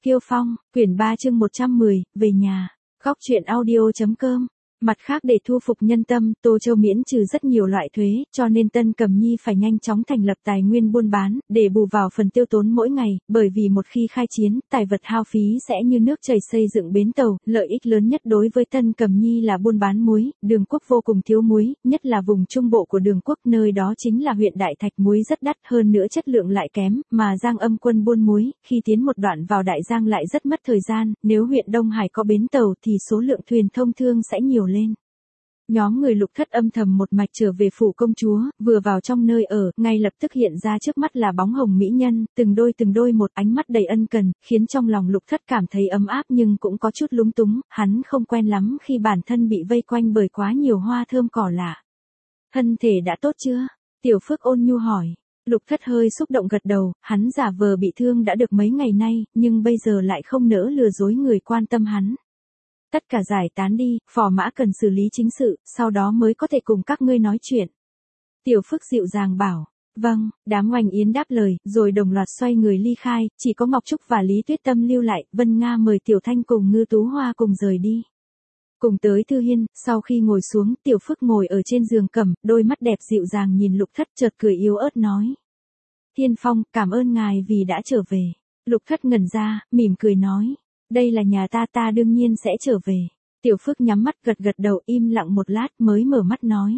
Kiêu Phong, quyển 3 chương 110, về nhà. Góc truyện audio.com. Mặt khác để thu phục nhân tâm, Tô Châu miễn trừ rất nhiều loại thuế, cho nên Tân Cẩm Nhi phải nhanh chóng thành lập tài nguyên buôn bán, để bù vào phần tiêu tốn mỗi ngày, bởi vì một khi khai chiến, tài vật hao phí sẽ như nước chảy xây dựng bến tàu, lợi ích lớn nhất đối với Tân Cẩm Nhi là buôn bán muối, Đường Quốc vô cùng thiếu muối, nhất là vùng trung bộ của Đường Quốc, nơi đó chính là huyện Đại Thạch, muối rất đắt, hơn nữa chất lượng lại kém, mà Giang Âm quân buôn muối, khi tiến một đoạn vào Đại Giang lại rất mất thời gian, nếu huyện Đông Hải có bến tàu thì số lượng thuyền thông thương sẽ nhiều lên. Nhóm người Lục Thất âm thầm một mạch trở về phủ công chúa, vừa vào trong nơi ở, ngay lập tức hiện ra trước mắt là bóng hồng mỹ nhân, từng đôi một ánh mắt đầy ân cần, khiến trong lòng Lục Thất cảm thấy ấm áp nhưng cũng có chút lúng túng, hắn không quen lắm khi bản thân bị vây quanh bởi quá nhiều hoa thơm cỏ lạ. Thân thể đã tốt chưa? Tiểu Phước ôn nhu hỏi. Lục Thất hơi xúc động gật đầu, hắn giả vờ bị thương đã được mấy ngày nay, nhưng bây giờ lại không nỡ lừa dối người quan tâm hắn. Tất cả giải tán đi, phò mã cần xử lý chính sự, sau đó mới có thể cùng các ngươi nói chuyện. Tiểu Phước dịu dàng bảo. Vâng, đám Oanh Yến đáp lời, rồi đồng loạt xoay người ly khai, chỉ có Ngọc Trúc và Lý Tuyết Tâm lưu lại, Vân Nga mời Tiểu Thanh cùng Ngư Tú Hoa cùng rời đi. Cùng tới Thư Hiên, sau khi ngồi xuống, Tiểu Phước ngồi ở trên giường cẩm, đôi mắt đẹp dịu dàng nhìn Lục Thất chợt cười yếu ớt nói. Thiên Phong, cảm ơn ngài vì đã trở về. Lục Thất ngẩn ra, mỉm cười nói. Đây là nhà ta đương nhiên sẽ trở về. Tiểu Phước nhắm mắt gật đầu im lặng một lát mới mở mắt nói.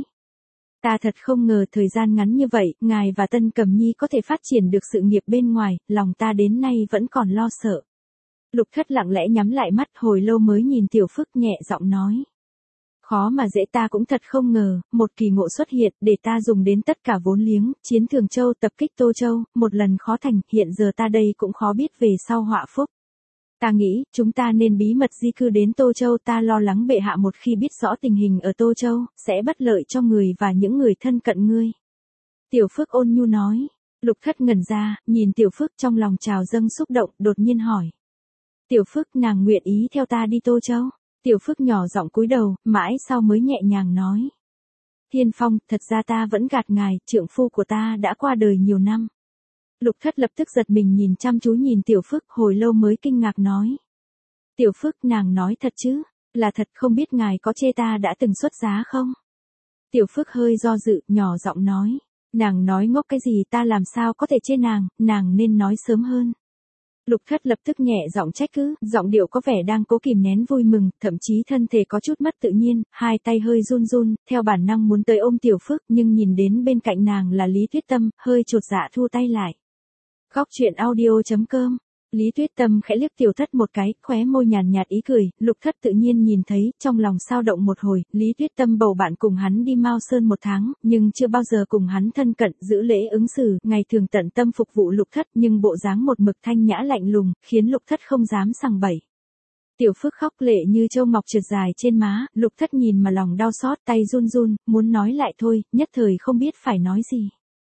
Ta thật không ngờ thời gian ngắn như vậy, ngài và Tân Cẩm Nhi có thể phát triển được sự nghiệp bên ngoài, lòng ta đến nay vẫn còn lo sợ. Lục Thất lặng lẽ nhắm lại mắt hồi lâu mới nhìn Tiểu Phước nhẹ giọng nói. Khó mà dễ, ta cũng thật không ngờ, một kỳ ngộ xuất hiện để ta dùng đến tất cả vốn liếng, chiến Thường Châu tập kích Tô Châu, một lần khó thành, hiện giờ ta đây cũng khó biết về sau họa phúc. Ta nghĩ, chúng ta nên bí mật di cư đến Tô Châu, ta lo lắng bệ hạ một khi biết rõ tình hình ở Tô Châu, sẽ bất lợi cho người và những người thân cận ngươi. Tiểu Phước ôn nhu nói. Lục Thất ngẩn ra, nhìn Tiểu Phước trong lòng trào dâng xúc động, đột nhiên hỏi. Tiểu Phước, nàng nguyện ý theo ta đi Tô Châu? Tiểu Phước nhỏ giọng cúi đầu, mãi sau mới nhẹ nhàng nói. Thiên Phong, thật ra ta vẫn gạt ngài, trượng phu của ta đã qua đời nhiều năm. Lục Thất lập tức giật mình nhìn chăm chú nhìn Tiểu Phước, hồi lâu mới kinh ngạc nói. Tiểu Phước, nàng nói thật chứ? Là thật, không biết ngài có chê ta đã từng xuất giá không? Tiểu Phước hơi do dự, nhỏ giọng nói. Nàng nói ngốc cái gì, ta làm sao có thể chê nàng nên nói sớm hơn. Lục Thất lập tức nhẹ giọng trách cứ, giọng điệu có vẻ đang cố kìm nén vui mừng, thậm chí thân thể có chút mất tự nhiên, hai tay hơi run, theo bản năng muốn tới ôm Tiểu Phước, nhưng nhìn đến bên cạnh nàng là Lý Tuyết Tâm, hơi chột dạ thu tay lại. Góc truyện audio.com. Lý Tuyết Tâm khẽ liếc Tiểu Thất một cái, khóe môi nhàn nhạt ý cười, Lục Thất tự nhiên nhìn thấy, trong lòng sao động một hồi, Lý Tuyết Tâm bầu bạn cùng hắn đi Mao Sơn một tháng, nhưng chưa bao giờ cùng hắn thân cận, giữ lễ ứng xử, ngày thường tận tâm phục vụ Lục Thất, nhưng bộ dáng một mực thanh nhã lạnh lùng, khiến Lục Thất không dám sằng bậy. Tiểu Phước khóc lệ như châu ngọc trượt dài trên má, Lục Thất nhìn mà lòng đau xót, tay run, muốn nói lại thôi, nhất thời không biết phải nói gì.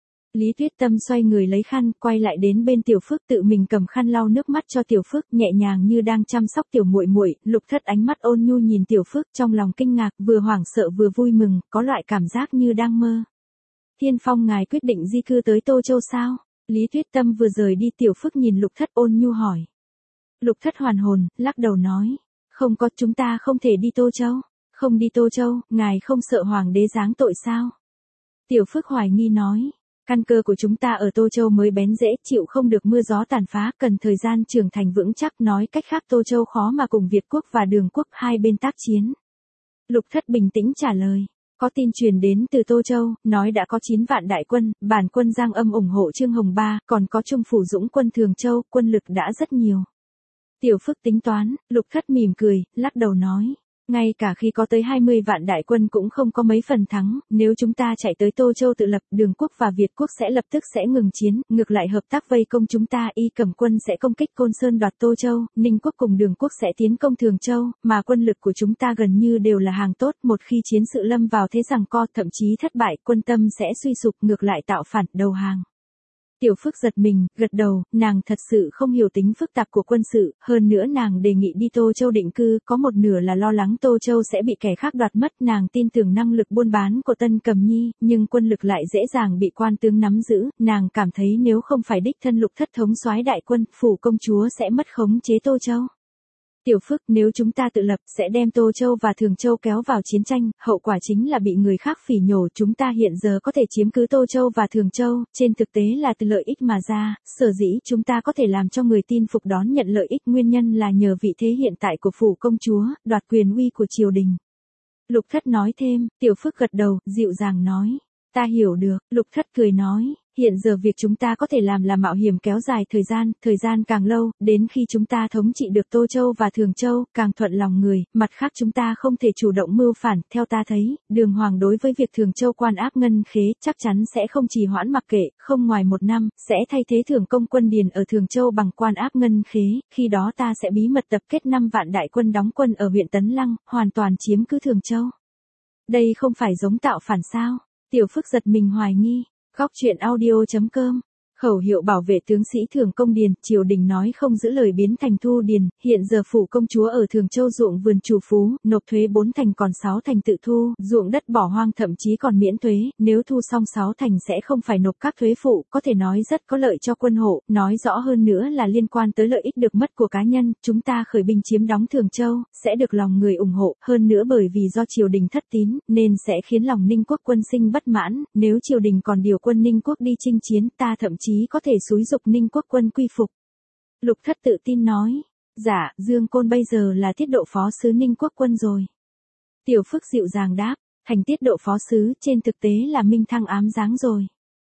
Lý Tuyết Tâm xoay người lấy khăn, quay lại đến bên Tiểu Phước tự mình cầm khăn lau nước mắt cho Tiểu Phước, nhẹ nhàng như đang chăm sóc tiểu muội muội. Lục Thất ánh mắt ôn nhu nhìn Tiểu Phước, trong lòng kinh ngạc, vừa hoảng sợ vừa vui mừng, có loại cảm giác như đang mơ. Thiên Phong, ngài quyết định di cư tới Tô Châu sao? Lý Tuyết Tâm vừa rời đi, Tiểu Phước nhìn Lục Thất ôn nhu hỏi. Lục Thất hoàn hồn, lắc đầu nói. Không có, chúng ta không thể đi Tô Châu. Không đi Tô Châu, ngài không sợ hoàng đế giáng tội sao? Tiểu Phước hoài nghi nói. Căn cơ của chúng ta ở Tô Châu mới bén rễ, chịu không được mưa gió tàn phá, cần thời gian trưởng thành vững chắc, nói cách khác Tô Châu khó mà cùng Việt quốc và Đường quốc hai bên tác chiến. Lục Thất bình tĩnh trả lời. Có tin truyền đến từ Tô Châu, nói đã có 9 vạn đại quân, bản quân Giang Âm ủng hộ Trương Hồng Ba, còn có Trung Phủ Dũng quân Thường Châu, quân lực đã rất nhiều. Tiểu Phước tính toán, Lục Thất mỉm cười, lắc đầu nói. Ngay cả khi có tới 20 vạn đại quân cũng không có mấy phần thắng, nếu chúng ta chạy tới Tô Châu tự lập, Đường quốc và Việt quốc sẽ lập tức sẽ ngừng chiến, ngược lại hợp tác vây công chúng ta, Y Cẩm quân sẽ công kích Côn Sơn đoạt Tô Châu, Ninh quốc cùng Đường quốc sẽ tiến công Thường Châu, mà quân lực của chúng ta gần như đều là hàng tốt, một khi chiến sự lâm vào thế giằng co, thậm chí thất bại, quân tâm sẽ suy sụp, ngược lại tạo phản, đầu hàng. Tiểu Phước giật mình, gật đầu, nàng thật sự không hiểu tính phức tạp của quân sự, hơn nữa nàng đề nghị đi Tô Châu định cư, có một nửa là lo lắng Tô Châu sẽ bị kẻ khác đoạt mất, nàng tin tưởng năng lực buôn bán của Tân Cẩm Nhi, nhưng quân lực lại dễ dàng bị quan tướng nắm giữ, nàng cảm thấy nếu không phải đích thân Lục Thất thống soái đại quân, phủ công chúa sẽ mất khống chế Tô Châu. Tiểu Phước, nếu chúng ta tự lập, sẽ đem Tô Châu và Thường Châu kéo vào chiến tranh, hậu quả chính là bị người khác phỉ nhổ, chúng ta hiện giờ có thể chiếm cứ Tô Châu và Thường Châu, trên thực tế là từ lợi ích mà ra, sở dĩ chúng ta có thể làm cho người tin phục đón nhận lợi ích nguyên nhân là nhờ vị thế hiện tại của phủ công chúa, đoạt quyền uy của triều đình. Lục Thất nói thêm, Tiểu Phước gật đầu, dịu dàng nói, ta hiểu được, Lục Thất cười nói. Hiện giờ việc chúng ta có thể làm là mạo hiểm kéo dài thời gian càng lâu, đến khi chúng ta thống trị được Tô Châu và Thường Châu, càng thuận lòng người, mặt khác chúng ta không thể chủ động mưu phản, theo ta thấy, Đường Hoàng đối với việc Thường Châu quan áp ngân khế, chắc chắn sẽ không trì hoãn mặc kệ, không ngoài 1 năm, sẽ thay thế Thường Công quân điền ở Thường Châu bằng quan áp ngân khế, khi đó ta sẽ bí mật tập kết 5 vạn đại quân đóng quân ở huyện Tấn Lăng, hoàn toàn chiếm cứ Thường Châu. Đây không phải giống tạo phản sao? Tiểu Phước giật mình hoài nghi. Góc truyện audio.com. Khẩu hiệu bảo vệ tướng sĩ Thường Công điền, triều đình nói không giữ lời biến thành thu điền, hiện giờ phủ công chúa ở Thường Châu ruộng vườn chủ phú, nộp thuế 4 thành còn 6 thành tự thu, ruộng đất bỏ hoang thậm chí còn miễn thuế, nếu thu xong 6 thành sẽ không phải nộp các thuế phụ, có thể nói rất có lợi cho quân hộ, nói rõ hơn nữa là liên quan tới lợi ích được mất của cá nhân, chúng ta khởi binh chiếm đóng Thường Châu, sẽ được lòng người ủng hộ, hơn nữa bởi vì do triều đình thất tín, nên sẽ khiến lòng Ninh quốc quân sinh bất mãn, nếu triều đình còn điều quân Ninh quốc đi chinh chiến, ta thậm chí có thể xúi giục Ninh quốc quân quy phục. Lục Thất tự tin nói, dạ, Dương Côn bây giờ là tiết độ phó sứ Ninh quốc quân rồi. Tiểu Phước dịu dàng đáp, thành tiết độ phó sứ, trên thực tế là minh thăng ám giáng rồi.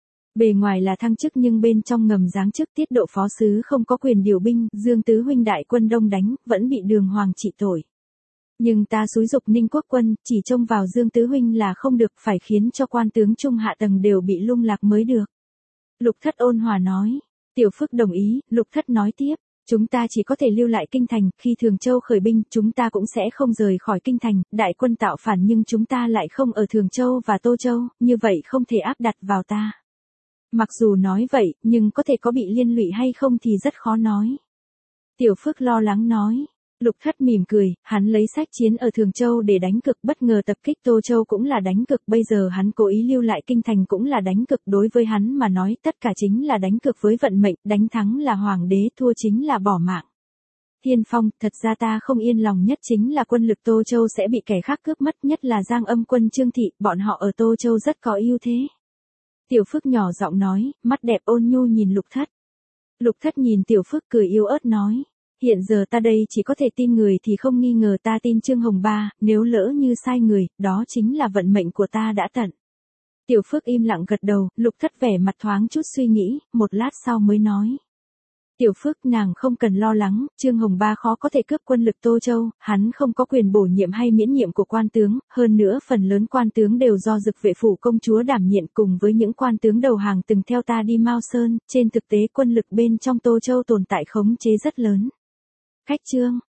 Bề ngoài là thăng chức nhưng bên trong ngầm giáng chức, tiết độ phó sứ không có quyền điều binh, Dương tứ huynh đại quân đông đánh, vẫn bị Đường Hoàng trị tội. Nhưng ta xúi giục Ninh quốc quân, chỉ trông vào Dương tứ huynh là không được, phải khiến cho quan tướng trung hạ tầng đều bị lung lạc mới được. Lục Thất ôn hòa nói. Tiểu Phước đồng ý, Lục Thất nói tiếp, chúng ta chỉ có thể lưu lại kinh thành, khi Thường Châu khởi binh, chúng ta cũng sẽ không rời khỏi kinh thành, đại quân tạo phản nhưng chúng ta lại không ở Thường Châu và Tô Châu, như vậy không thể áp đặt vào ta. Mặc dù nói vậy, nhưng có thể có bị liên lụy hay không thì rất khó nói. Tiểu Phước lo lắng nói. Lục Thất mỉm cười, hắn lấy sách chiến ở Thường Châu để đánh cực, bất ngờ tập kích Tô Châu cũng là đánh cực, bây giờ hắn cố ý lưu lại kinh thành cũng là đánh cực, đối với hắn mà nói tất cả chính là đánh cực với vận mệnh, đánh thắng là hoàng đế, thua chính là bỏ mạng. Thiên Phong, thật ra ta không yên lòng nhất chính là quân lực Tô Châu sẽ bị kẻ khác cướp mất, nhất là Giang Âm quân Trương Thị, bọn họ ở Tô Châu rất có ưu thế. Tiểu Phước nhỏ giọng nói, mắt đẹp ôn nhu nhìn Lục Thất. Lục Thất nhìn Tiểu Phước cười yếu ớt nói. Hiện giờ ta đây chỉ có thể tin người thì không nghi ngờ, ta tin Trương Hồng Ba, nếu lỡ như sai người, đó chính là vận mệnh của ta đã tận. Tiểu Phước im lặng gật đầu, Lục Thất vẻ mặt thoáng chút suy nghĩ, một lát sau mới nói. Tiểu Phước, nàng không cần lo lắng, Trương Hồng Ba khó có thể cướp quân lực Tô Châu, hắn không có quyền bổ nhiệm hay miễn nhiệm của quan tướng, hơn nữa phần lớn quan tướng đều do Dực vệ phủ công chúa đảm nhiệm, cùng với những quan tướng đầu hàng từng theo ta đi Mao Sơn, trên thực tế quân lực bên trong Tô Châu tồn tại khống chế rất lớn. Khách Trương,